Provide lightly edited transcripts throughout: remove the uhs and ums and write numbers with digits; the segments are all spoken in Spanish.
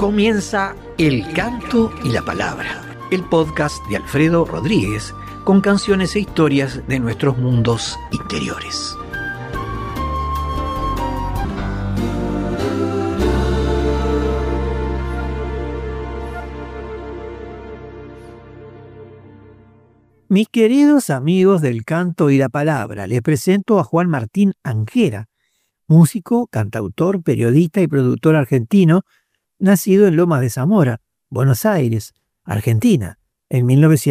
Comienza El Canto y la Palabra, el podcast de Alfredo Rodríguez con canciones e historias de nuestros mundos interiores. Mis queridos amigos del Canto y la Palabra, les presento a Juan Martín Anghera, músico, cantautor, periodista y productor argentino, nacido en Lomas de Zamora, Buenos Aires, Argentina, en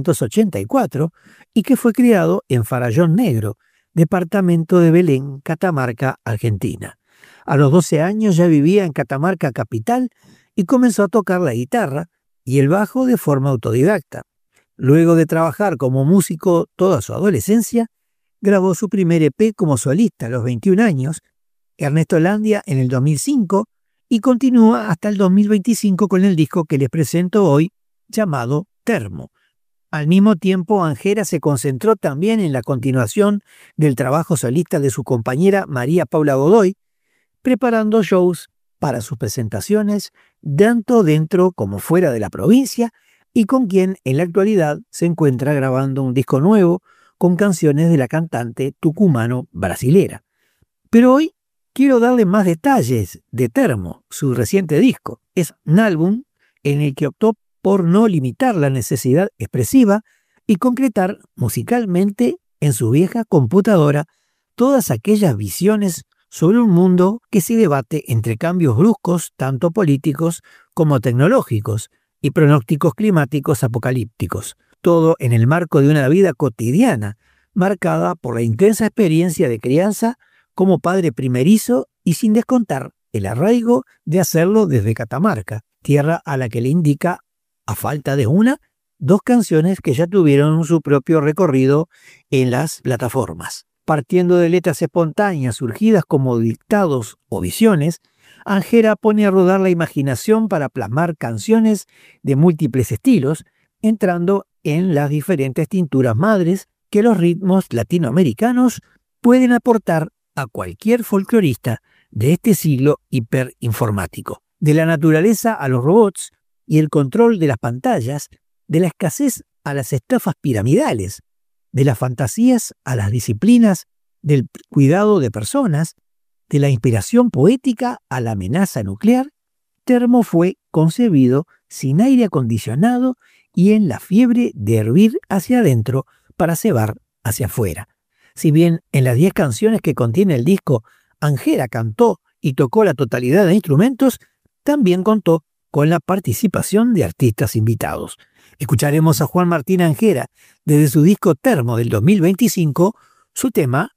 1984, y que fue criado en Farallón Negro, departamento de Belén, Catamarca, Argentina. A los 12 años ya vivía en Catamarca capital y comenzó a tocar la guitarra y el bajo de forma autodidacta. Luego de trabajar como músico toda su adolescencia, grabó su primer EP como solista a los 21 años, Ernestolandia en el 2005, y continúa hasta el 2025 con el disco que les presento hoy, llamado Termo. Al mismo tiempo, Anghera se concentró también en la continuación del trabajo solista de su compañera María Paula Godoy, preparando shows para sus presentaciones, tanto dentro como fuera de la provincia, y con quien en la actualidad se encuentra grabando un disco nuevo con canciones de la cantante tucumano-brasilera. Pero hoy quiero darle más detalles de Termo, su reciente disco. Es un álbum en el que optó por no limitar la necesidad expresiva y concretar musicalmente en su vieja computadora todas aquellas visiones sobre un mundo que se debate entre cambios bruscos, tanto políticos como tecnológicos, y pronósticos climáticos apocalípticos, todo en el marco de una vida cotidiana, marcada por la intensa experiencia de crianza como padre primerizo y sin descontar el arraigo de hacerlo desde Catamarca, tierra a la que le indica, a falta de dos canciones que ya tuvieron su propio recorrido en las plataformas. Partiendo de letras espontáneas surgidas como dictados o visiones, Anghera pone a rodar la imaginación para plasmar canciones de múltiples estilos, entrando en las diferentes tinturas madres que los ritmos latinoamericanos pueden aportar a cualquier folclorista de este siglo hiperinformático. De la naturaleza a los robots y el control de las pantallas, de la escasez a las estafas piramidales, de las fantasías a las disciplinas del cuidado de personas, de la inspiración poética a la amenaza nuclear, Termo fue concebido sin aire acondicionado y en la fiebre de hervir hacia adentro para cebar hacia afuera. Si bien en las 10 canciones que contiene el disco, Anghera cantó y tocó la totalidad de instrumentos, también contó con la participación de artistas invitados. Escucharemos a Juan Martín Anghera desde su disco Termo del 2025, su tema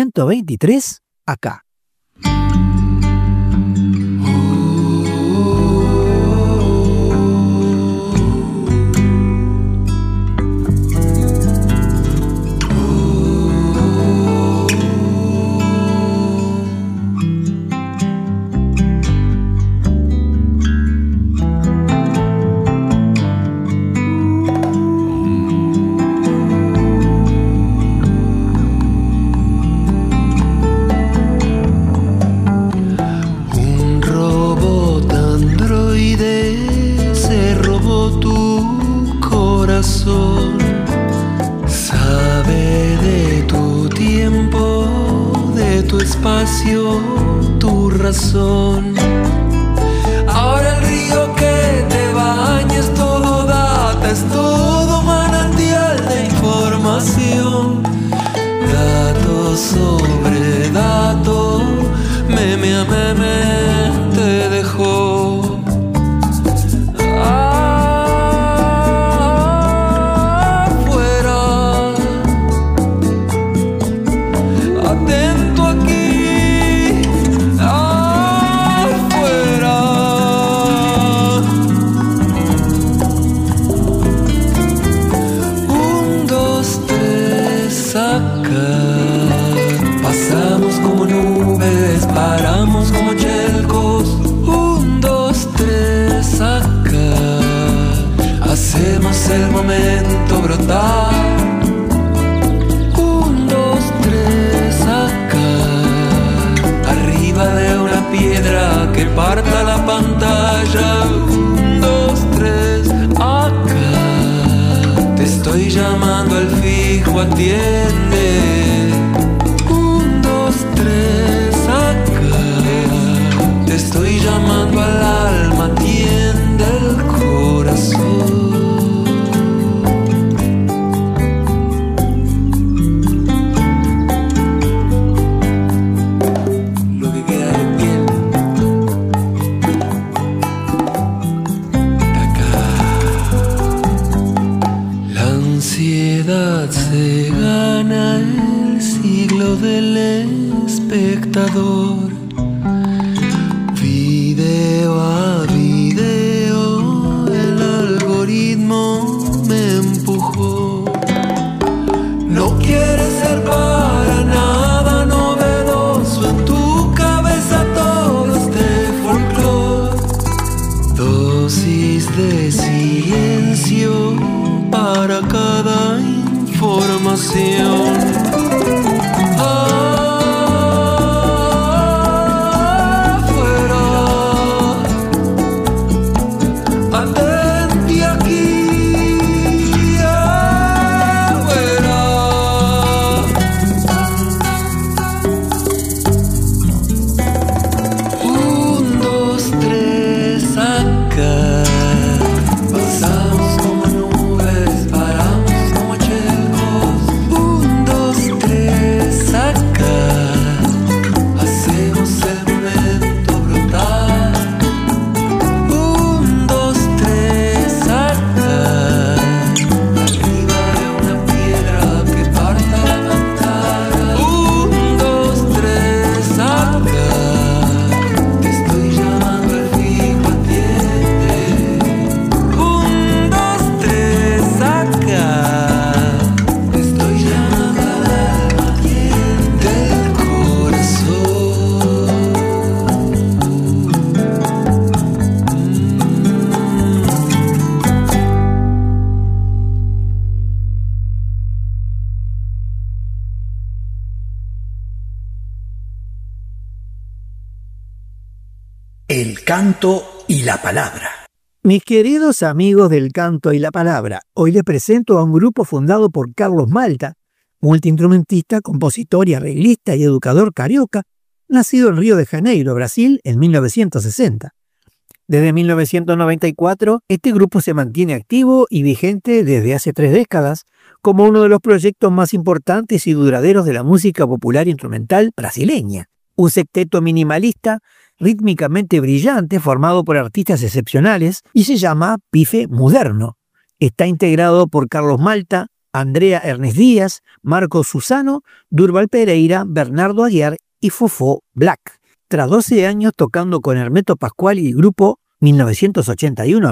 123, acá. Tu razón. Ahora el río que te baña es todo data, es todo manantial de información. Dato sobre dato, meme a meme te dejó. Pasar atiende. 1, 2, 3, acá. Te estoy llamando al alma, atiende el corazón. Se gana el siglo del espectador. Video a video el algoritmo me empujó. No quieres ser para nada novedoso, en tu cabeza todo este folclore. Dosis de silencio para cada información. Afuera, atenti aquí. Afuera, 1, 2, 3, acá. Pasamos como nubes, paramos como chelcos. 1, 2, 3, acá. Hacemos el momento brotar. 1, 2, 3, acá. Arriba de una piedra que parta la pantalla. 1, 2, 3, acá. Te estoy llamando al fijo, atiende. 1, 2, 3, acá. Te estoy llamando al alma, atiende el corazón. El canto y la palabra. Mis queridos amigos del canto y la palabra, hoy les presento a un grupo fundado por Carlos Malta, multiinstrumentista, compositor y arreglista y educador carioca, nacido en Río de Janeiro, Brasil, en 1960. Desde 1994, este grupo se mantiene activo y vigente desde hace 3 décadas como uno de los proyectos más importantes y duraderos de la música popular instrumental brasileña. Un sexteto minimalista rítmicamente brillante formado por artistas excepcionales y se llama Pife Moderno. Está integrado por Carlos Malta, Andrea Ernest Díaz, Marcos Susano, Durval Pereira, Bernardo Aguiar y Fofó Black. Tras 12 años tocando con Hermeto Pascual y grupo 1981 a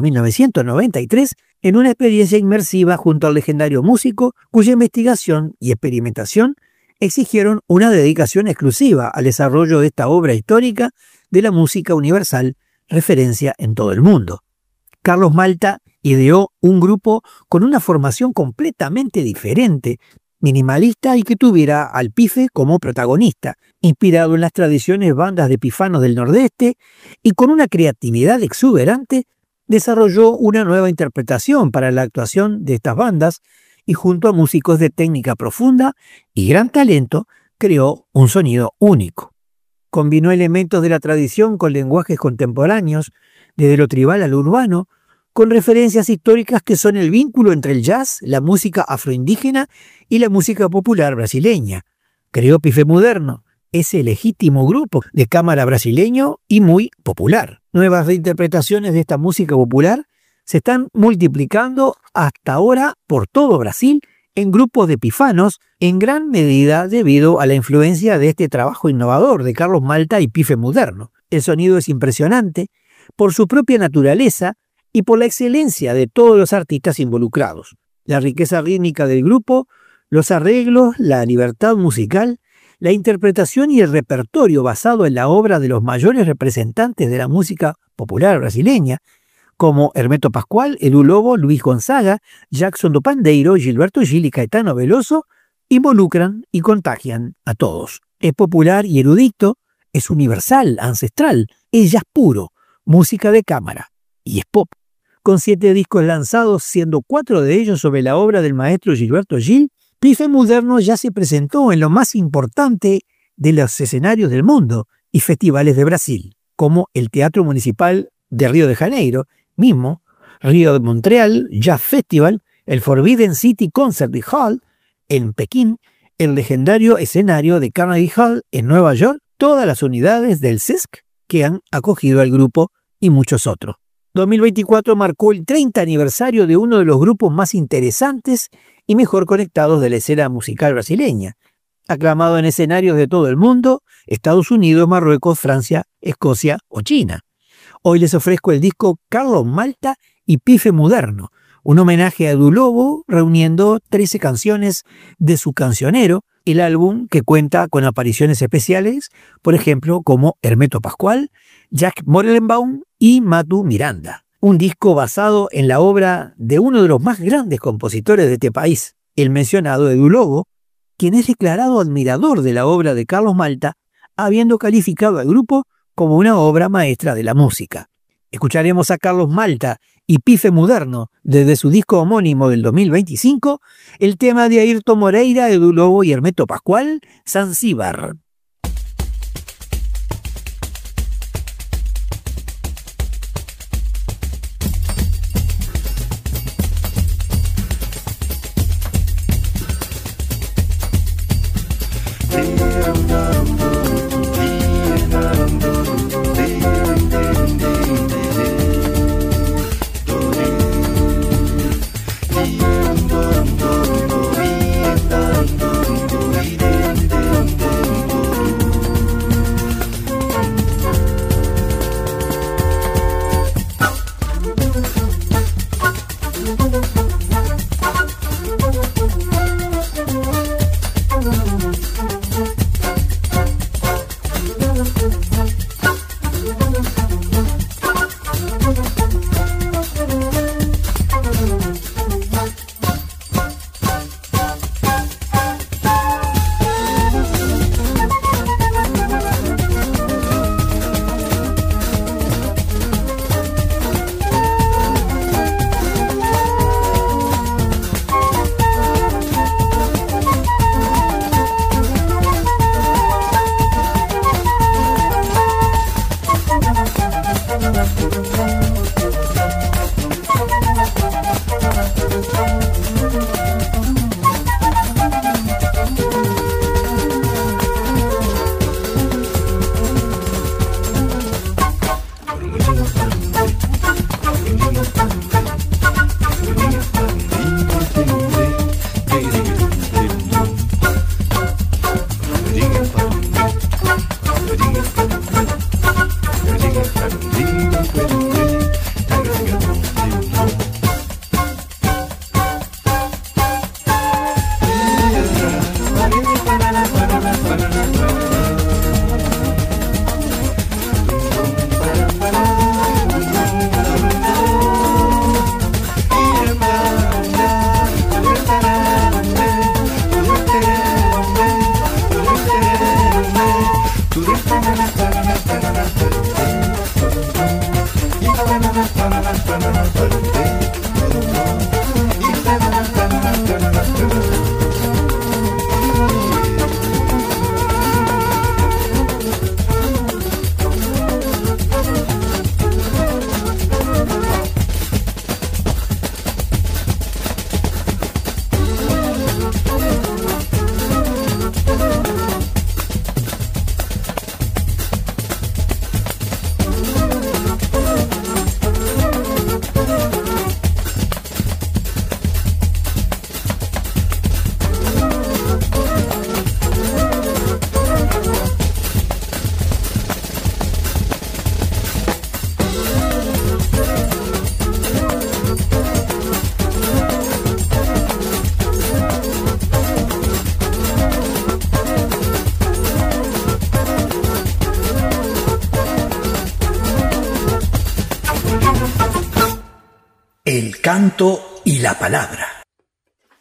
1993, en una experiencia inmersiva junto al legendario músico cuya investigación y experimentación exigieron una dedicación exclusiva al desarrollo de esta obra histórica de la música universal, referencia en todo el mundo. Carlos Malta ideó un grupo con una formación completamente diferente, minimalista y que tuviera al Pife como protagonista, inspirado en las tradiciones bandas de pifanos del Nordeste y con una creatividad exuberante, desarrolló una nueva interpretación para la actuación de estas bandas y junto a músicos de técnica profunda y gran talento, creó un sonido único. Combinó elementos de la tradición con lenguajes contemporáneos, desde lo tribal a lo urbano, con referencias históricas que son el vínculo entre el jazz, la música afroindígena y la música popular brasileña. Creó Pife Moderno, ese legítimo grupo de cámara brasileño y muy popular. Nuevas reinterpretaciones de esta música popular se están multiplicando hasta ahora por todo Brasil en grupos de pifanos, en gran medida debido a la influencia de este trabajo innovador de Carlos Malta y Pife Moderno. El sonido es impresionante por su propia naturaleza y por la excelencia de todos los artistas involucrados. La riqueza rítmica del grupo, los arreglos, la libertad musical, la interpretación y el repertorio basado en la obra de los mayores representantes de la música popular brasileña, como Hermeto Pascual, Edu Lobo, Luis Gonzaga, Jackson do Pandeiro, Gilberto Gil y Caetano Veloso, involucran y contagian a todos. Es popular y erudito, es universal, ancestral, es jazz puro, música de cámara y es pop. Con 7 discos lanzados, siendo 4 de ellos sobre la obra del maestro Gilberto Gil, Pife Moderno ya se presentó en lo más importante de los escenarios del mundo y festivales de Brasil, como el Teatro Municipal de Río de Janeiro, mismo, Río de Montreal Jazz Festival, el Forbidden City Concert Hall en Pekín, el legendario escenario de Carnegie Hall en Nueva York, todas las unidades del CESC que han acogido al grupo y muchos otros. 2024 marcó el 30 aniversario de uno de los grupos más interesantes y mejor conectados de la escena musical brasileña, aclamado en escenarios de todo el mundo, Estados Unidos, Marruecos, Francia, Escocia o China. Hoy les ofrezco el disco Carlos Malta y Pife Moderno, un homenaje a Edu Lobo reuniendo 13 canciones de su cancionero, el álbum que cuenta con apariciones especiales, por ejemplo, como Hermeto Pascual, Jack Morelenbaum y Matu Miranda. Un disco basado en la obra de uno de los más grandes compositores de este país, el mencionado Edu Lobo, quien es declarado admirador de la obra de Carlos Malta, habiendo calificado al grupo como una obra maestra de la música. Escucharemos a Carlos Malta y Pife Moderno desde su disco homónimo del 2025, el tema de Ayrton Moreira, Edu Lobo y Hermeto Pascual, Zanzíbar. El canto y la palabra.